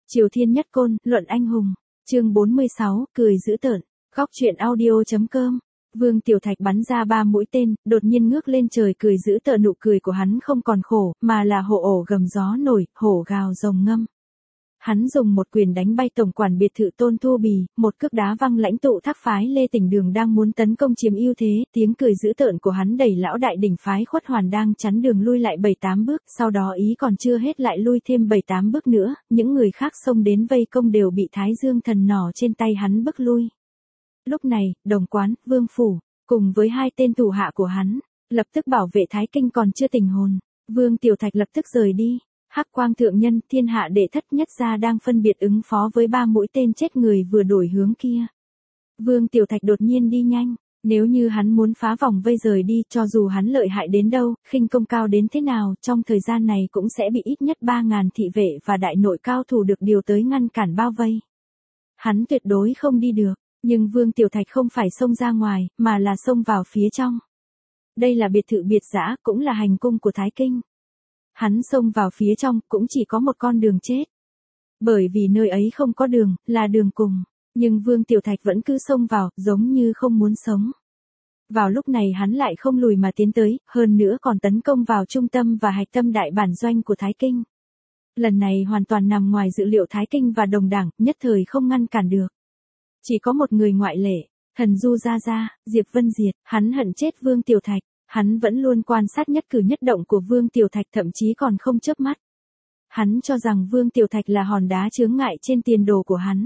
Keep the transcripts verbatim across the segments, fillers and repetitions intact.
Triều Thiên Nhất Côn, luận anh hùng. Chương bốn mươi sáu, cười dữ tợn. Góc truyện audio.com. Vương Tiểu Thạch bắn ra ba mũi tên, đột nhiên ngước lên trời cười dữ tợn, nụ cười của hắn không còn khổ, mà là hổ ổ gầm gió nổi, hổ gào rồng ngâm. Hắn dùng một quyền đánh bay tổng quản biệt thự Tôn Thu Bì, một cước đá văng lãnh tụ Thác phái Lê Tỉnh Đường đang muốn tấn công chiếm ưu thế, tiếng cười dữ tợn của hắn đẩy lão đại đỉnh phái Khuất Hoàn đang chắn đường lui lại bảy tám bước, sau đó ý còn chưa hết lại lui thêm bảy tám bước nữa, những người khác xông đến vây công đều bị Thái Dương thần nỏ trên tay hắn bức lui. Lúc này, Đồng Quán, Vương Phủ, cùng với hai tên thủ hạ của hắn, lập tức bảo vệ Thái Kinh còn chưa tỉnh hồn. Vương Tiểu Thạch lập tức rời đi. Hắc Quang thượng nhân, thiên hạ đệ thất nhất gia đang phân biệt ứng phó với ba mũi tên chết người vừa đổi hướng kia. Vương Tiểu Thạch đột nhiên đi nhanh, nếu như hắn muốn phá vòng vây rời đi, cho dù hắn lợi hại đến đâu, khinh công cao đến thế nào, trong thời gian này cũng sẽ bị ít nhất ba ngàn thị vệ và đại nội cao thủ được điều tới ngăn cản bao vây. Hắn tuyệt đối không đi được, nhưng Vương Tiểu Thạch không phải xông ra ngoài, mà là xông vào phía trong. Đây là biệt thự biệt dã, cũng là hành cung của Thái Kinh. Hắn xông vào phía trong, cũng chỉ có một con đường chết. Bởi vì nơi ấy không có đường, là đường cùng. Nhưng Vương Tiểu Thạch vẫn cứ xông vào, giống như không muốn sống. Vào lúc này hắn lại không lùi mà tiến tới, hơn nữa còn tấn công vào trung tâm và hạch tâm đại bản doanh của Thái Kinh. Lần này hoàn toàn nằm ngoài dự liệu Thái Kinh và đồng đảng, nhất thời không ngăn cản được. Chỉ có một người ngoại lệ, Thần Du Gia Gia, Diệp Vân Diệt, hắn hận chết Vương Tiểu Thạch. Hắn vẫn luôn quan sát nhất cử nhất động của Vương Tiểu Thạch, thậm chí còn không chớp mắt. Hắn cho rằng Vương Tiểu Thạch là hòn đá chướng ngại trên tiền đồ của hắn.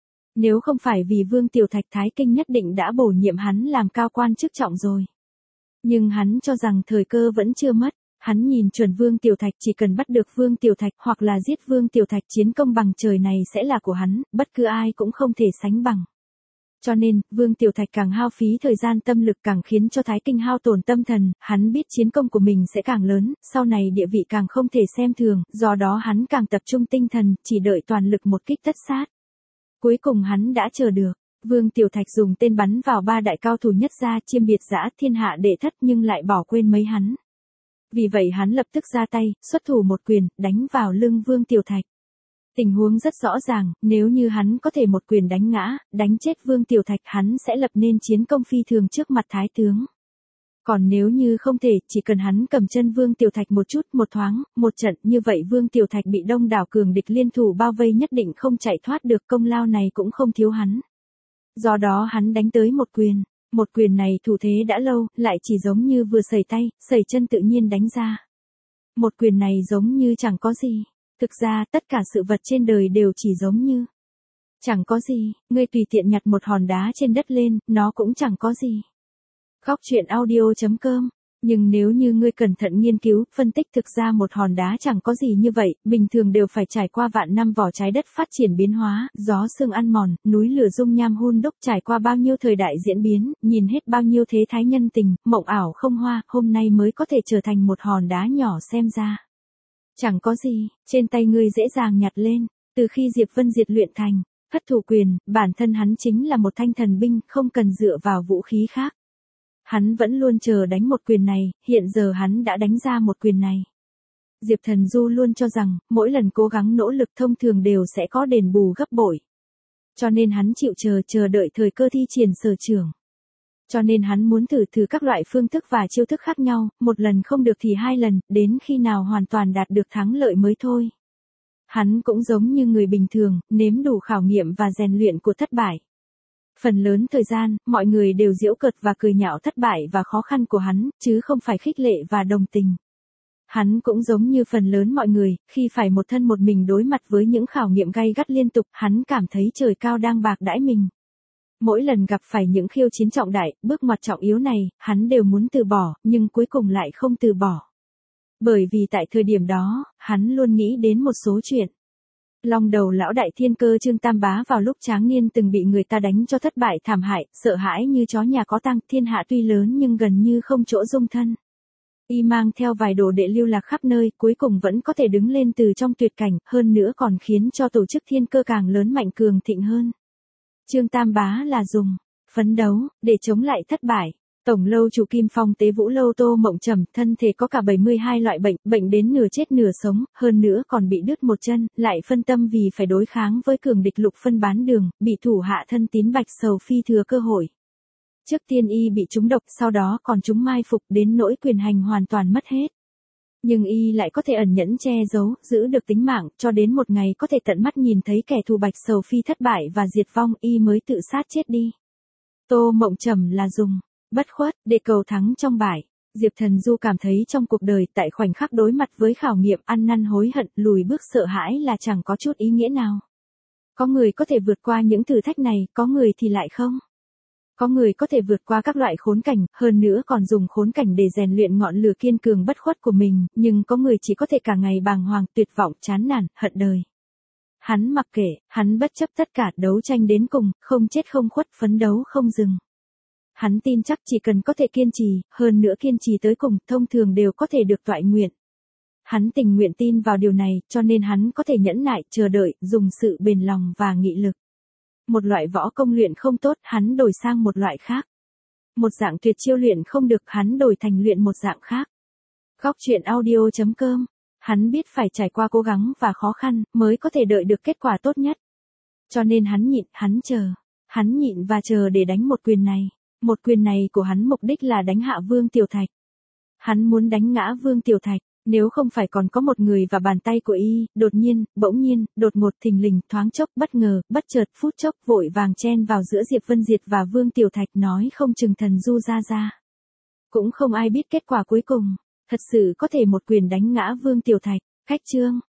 Nếu không phải vì Vương Tiểu Thạch, Thái Kinh nhất định đã bổ nhiệm hắn làm cao quan chức trọng rồi. Nhưng hắn cho rằng thời cơ vẫn chưa mất. Hắn nhìn chuẩn Vương Tiểu Thạch, chỉ cần bắt được Vương Tiểu Thạch hoặc là giết Vương Tiểu Thạch, chiến công bằng trời này sẽ là của hắn, bất cứ ai cũng không thể sánh bằng. Cho nên, Vương Tiểu Thạch càng hao phí thời gian tâm lực càng khiến cho Thái Kinh hao tổn tâm thần, hắn biết chiến công của mình sẽ càng lớn, sau này địa vị càng không thể xem thường, do đó hắn càng tập trung tinh thần, chỉ đợi toàn lực một kích tất sát. Cuối cùng hắn đã chờ được, Vương Tiểu Thạch dùng tên bắn vào ba đại cao thủ nhất gia, chiêm biệt dã, thiên hạ đệ thất, nhưng lại bỏ quên mấy hắn. Vì vậy hắn lập tức ra tay, xuất thủ một quyền, đánh vào lưng Vương Tiểu Thạch. Tình huống rất rõ ràng, nếu như hắn có thể một quyền đánh ngã, đánh chết Vương Tiểu Thạch, hắn sẽ lập nên chiến công phi thường trước mặt Thái tướng. Còn nếu như không thể, chỉ cần hắn cầm chân Vương Tiểu Thạch một chút, một thoáng, một trận, như vậy Vương Tiểu Thạch bị đông đảo cường địch liên thủ bao vây nhất định không chạy thoát được, công lao này cũng không thiếu hắn. Do đó hắn đánh tới một quyền, một quyền này thủ thế đã lâu, lại chỉ giống như vừa sẩy tay, sẩy chân tự nhiên đánh ra. Một quyền này giống như chẳng có gì. Thực ra, tất cả sự vật trên đời đều chỉ giống như chẳng có gì, ngươi tùy tiện nhặt một hòn đá trên đất lên, nó cũng chẳng có gì. Góc truyện audio.com. Nhưng nếu như ngươi cẩn thận nghiên cứu, phân tích, thực ra một hòn đá chẳng có gì như vậy, bình thường đều phải trải qua vạn năm vỏ trái đất phát triển biến hóa, gió sương ăn mòn, núi lửa dung nham hun đúc, trải qua bao nhiêu thời đại diễn biến, nhìn hết bao nhiêu thế thái nhân tình, mộng ảo không hoa, hôm nay mới có thể trở thành một hòn đá nhỏ xem ra. Chẳng có gì, trên tay ngươi dễ dàng nhặt lên, từ khi Diệp Vân Diệt luyện thành, thất thủ quyền, bản thân hắn chính là một thanh thần binh, không cần dựa vào vũ khí khác. Hắn vẫn luôn chờ đánh một quyền này, hiện giờ hắn đã đánh ra một quyền này. Diệp Thần Du luôn cho rằng, mỗi lần cố gắng nỗ lực thông thường đều sẽ có đền bù gấp bội. Cho nên hắn chịu chờ chờ đợi thời cơ thi triển sở trường. Cho nên hắn muốn thử thử các loại phương thức và chiêu thức khác nhau, một lần không được thì hai lần, đến khi nào hoàn toàn đạt được thắng lợi mới thôi. Hắn cũng giống như người bình thường, nếm đủ khảo nghiệm và rèn luyện của thất bại. Phần lớn thời gian, mọi người đều giễu cợt và cười nhạo thất bại và khó khăn của hắn, chứ không phải khích lệ và đồng tình. Hắn cũng giống như phần lớn mọi người, khi phải một thân một mình đối mặt với những khảo nghiệm gay gắt liên tục, hắn cảm thấy trời cao đang bạc đãi mình. Mỗi lần gặp phải những khiêu chiến trọng đại, bước ngoặt trọng yếu này, hắn đều muốn từ bỏ, nhưng cuối cùng lại không từ bỏ. Bởi vì tại thời điểm đó, hắn luôn nghĩ đến một số chuyện. Long đầu lão đại thiên cơ Trương Tam Bá vào lúc tráng niên từng bị người ta đánh cho thất bại thảm hại, sợ hãi như chó nhà có tang, thiên hạ tuy lớn nhưng gần như không chỗ dung thân. Y mang theo vài đồ đệ lưu lạc khắp nơi, cuối cùng vẫn có thể đứng lên từ trong tuyệt cảnh, hơn nữa còn khiến cho tổ chức thiên cơ càng lớn mạnh cường thịnh hơn. Trương Tam Bá là dùng phấn đấu để chống lại thất bại. Tổng lâu chủ Kim Phong Tế Vũ Lâu Tô Mộng Trầm, thân thể có cả bảy mươi hai loại bệnh, bệnh đến nửa chết nửa sống, hơn nữa còn bị đứt một chân, lại phân tâm vì phải đối kháng với cường địch Lục Phân Bán Đường, bị thủ hạ thân tín Bạch Sầu Phi thừa cơ hội. Trước tiên y bị trúng độc, sau đó còn trúng mai phục, đến nỗi quyền hành hoàn toàn mất hết. Nhưng y lại có thể ẩn nhẫn che giấu, giữ được tính mạng, cho đến một ngày có thể tận mắt nhìn thấy kẻ thù Bạch Sầu Phi thất bại và diệt vong, y mới tự sát chết đi. Tô Mộng Trầm là dùng bất khuất để cầu thắng trong bại. Diệp Thần Du cảm thấy trong cuộc đời, tại khoảnh khắc đối mặt với khảo nghiệm, ăn năn hối hận, lùi bước sợ hãi là chẳng có chút ý nghĩa nào. Có người có thể vượt qua những thử thách này, có người thì lại không. Có người có thể vượt qua các loại khốn cảnh, hơn nữa còn dùng khốn cảnh để rèn luyện ngọn lửa kiên cường bất khuất của mình, nhưng có người chỉ có thể cả ngày bàng hoàng, tuyệt vọng, chán nản, hận đời. Hắn mặc kệ, hắn bất chấp tất cả, đấu tranh đến cùng, không chết không khuất, phấn đấu không dừng. Hắn tin chắc chỉ cần có thể kiên trì, hơn nữa kiên trì tới cùng, thông thường đều có thể được toại nguyện. Hắn tình nguyện tin vào điều này, cho nên hắn có thể nhẫn nại, chờ đợi, dùng sự bền lòng và nghị lực. Một loại võ công luyện không tốt, hắn đổi sang một loại khác. Một dạng tuyệt chiêu luyện không được, hắn đổi thành luyện một dạng khác. Góc truyện audio chấm com. Hắn biết phải trải qua cố gắng và khó khăn, mới có thể đợi được kết quả tốt nhất. Cho nên hắn nhịn, hắn chờ. Hắn nhịn và chờ để đánh một quyền này. Một quyền này của hắn mục đích là đánh hạ Vương Tiểu Thạch. Hắn muốn đánh ngã Vương Tiểu Thạch, nếu không phải còn có một người và bàn tay của y, đột nhiên, bỗng nhiên, đột ngột, thình lình, thoáng chốc, bất ngờ, bất chợt, phút chốc, vội vàng chen vào giữa Diệp Vân Diệt và Vương Tiểu Thạch, nói không chừng Thần Du ra ra. Cũng không ai biết kết quả cuối cùng, thật sự có thể một quyền đánh ngã Vương Tiểu Thạch. Khách chương